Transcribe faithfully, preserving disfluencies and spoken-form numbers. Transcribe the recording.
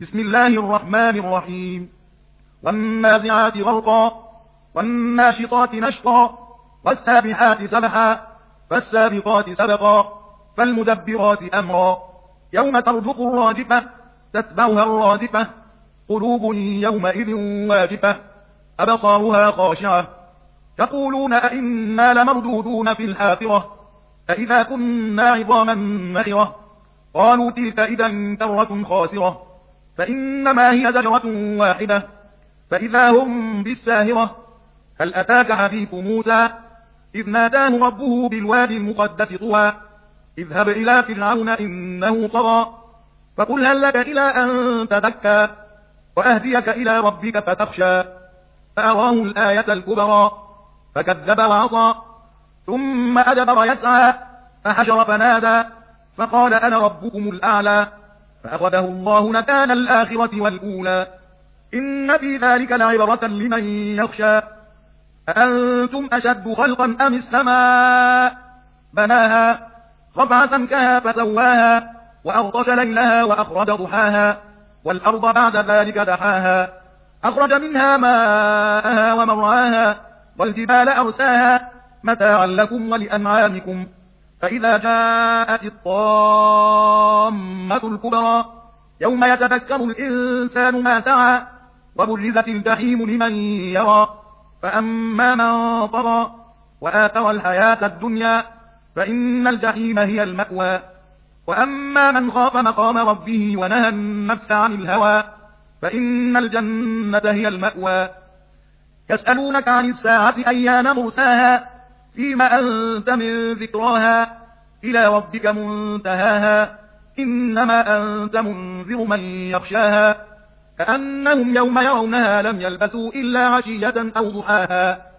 بسم الله الرحمن الرحيم والنازعات غرقا والناشطات نشطا والسابحات سبحا فالسابقات سبقا فالمدبرات أمرا يوم ترجف الراجفة تتبعها الرادفة قلوب يومئذ واجفة أبصارها خاشعة يقولون أئنا لمردودون في الحافرة أئذا كنا عظاما نخرة قالوا تلك إذا كرة خاسرة فإنما هي زجرة واحدة فإذا هم بالساهرة هل أتاك حديث موسى إذ ناداه ربه بالوادي المقدس طوى اذهب إلى فرعون إنه طغى فقل هل لك إلى أن تزكى وأهديك إلى ربك فتخشى فأراه الآية الكبرى فكذب وعصى ثم أدبر يسعى فحشر فنادى فقال أنا ربكم الأعلى فأخذه الله نكال الآخرة والأولى إن في ذلك لعبرة لمن يخشى أأنتم أشد خلقا أم السماء بناها رفع سمكها فسواها وأغطش ليلها وأخرج ضحاها والأرض بعد ذلك دحاها أخرج منها ماءها ومرعاها والجبال أرساها متاعا لكم ولأنعامكم فإذا جاءت الطامة الكبرى يوم يتذكر الإنسان ما سعى وبرزت الجحيم لمن يرى فأما من طغى وآثر الحياة الدنيا فإن الجحيم هي المأوى وأما من خاف مقام ربه ونهى النفس عن الهوى فإن الجنة هي المأوى يسألونك عن الساعة أيان مرساها فيما أنت من ذكراها إلى ربك منتهاها إنما أنت منذر من يخشاها كأنهم يوم يرونها لم يلبثوا إلا عشية أو ضحاها